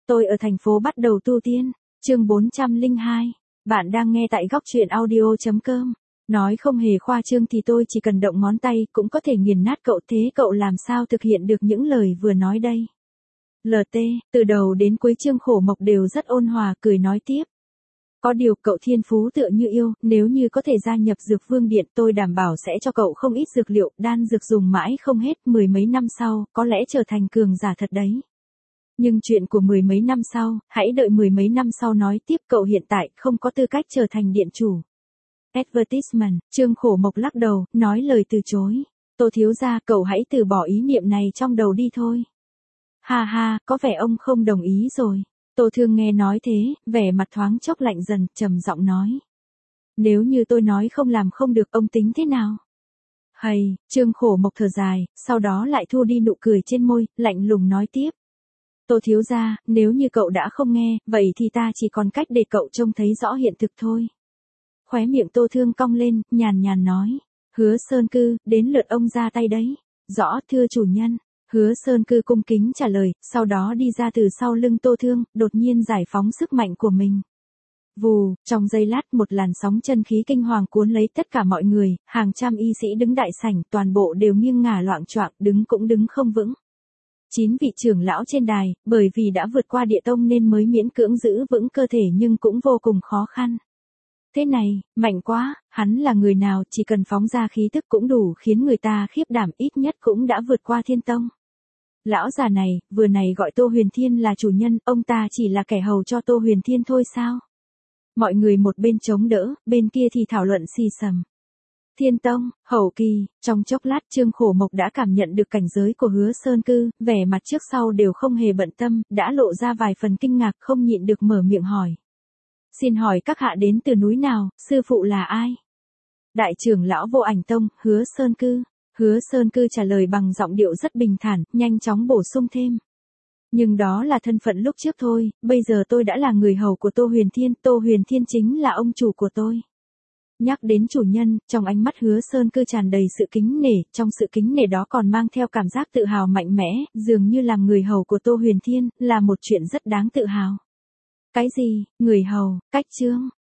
Tôi ở thành phố bắt đầu tu tiên. Chương 402. Bạn đang nghe tại góc truyện audio.com. Nói không hề khoa trương thì tôi chỉ cần động ngón tay cũng có thể nghiền nát cậu, thế cậu làm sao thực hiện được những lời vừa nói đây? LT, từ đầu đến cuối Trương Khổ Mộc đều rất ôn hòa, cười nói tiếp. Có điều cậu thiên phú tựa như yêu, nếu như có thể gia nhập Dược Vương Điện tôi đảm bảo sẽ cho cậu không ít dược liệu, đan dược dùng mãi không hết, mười mấy năm sau, có lẽ trở thành cường giả thật đấy. Nhưng chuyện của mười mấy năm sau, hãy đợi mười mấy năm sau nói tiếp, cậu hiện tại không có tư cách trở thành điện chủ. Advertisement, Trương Khổ Mộc lắc đầu, nói lời từ chối. Tô thiếu gia, cậu hãy từ bỏ ý niệm này trong đầu đi thôi. Ha ha, có vẻ ông không đồng ý rồi. Tô Thương nghe nói thế, vẻ mặt thoáng chốc lạnh dần, trầm giọng nói. Nếu như tôi nói không làm không được, ông tính thế nào? Hầy, Trương Khổ Mộc thở dài, sau đó lại thu đi nụ cười trên môi, lạnh lùng nói tiếp. Tô thiếu gia, nếu như cậu đã không nghe, vậy thì ta chỉ còn cách để cậu trông thấy rõ hiện thực thôi. Khóe miệng Tô Thương cong lên, nhàn nhàn nói. Hứa Sơn Cư, đến lượt ông ra tay đấy. Rõ, thưa chủ nhân. Hứa Sơn Cư cung kính trả lời, sau đó đi ra từ sau lưng Tô Thương, đột nhiên giải phóng sức mạnh của mình. Vù, trong giây lát một làn sóng chân khí kinh hoàng cuốn lấy tất cả mọi người, hàng trăm y sĩ đứng đại sảnh, toàn bộ đều nghiêng ngả loạng choạng, đứng cũng đứng không vững. 9 vị trưởng lão trên đài, bởi vì đã vượt qua địa tông nên mới miễn cưỡng giữ vững cơ thể nhưng cũng vô cùng khó khăn. Thế này, mạnh quá, hắn là người nào, chỉ cần phóng ra khí tức cũng đủ khiến người ta khiếp đảm, ít nhất cũng đã vượt qua thiên tông. Lão già này, vừa này gọi Tô Huyền Thiên là chủ nhân, ông ta chỉ là kẻ hầu cho Tô Huyền Thiên thôi sao? Mọi người một bên chống đỡ, bên kia thì thảo luận xì xầm. Thiên tông, hậu kỳ, trong chốc lát Trương Khổ Mộc đã cảm nhận được cảnh giới của Hứa Sơn Cư, vẻ mặt trước sau đều không hề bận tâm, đã lộ ra vài phần kinh ngạc, không nhịn được mở miệng hỏi. Xin hỏi các hạ đến từ núi nào, sư phụ là ai? Đại trưởng lão Vô Ảnh Tông, Hứa Sơn Cư. Hứa Sơn Cư trả lời bằng giọng điệu rất bình thản, nhanh chóng bổ sung thêm. Nhưng đó là thân phận lúc trước thôi, bây giờ tôi đã là người hầu của Tô Huyền Thiên, Tô Huyền Thiên chính là ông chủ của tôi. Nhắc đến chủ nhân, trong ánh mắt Hứa Sơn Cư tràn đầy sự kính nể, trong sự kính nể đó còn mang theo cảm giác tự hào mạnh mẽ, dường như làm người hầu của Tô Huyền Thiên, là một chuyện rất đáng tự hào. Cái gì, người hầu, cách trương,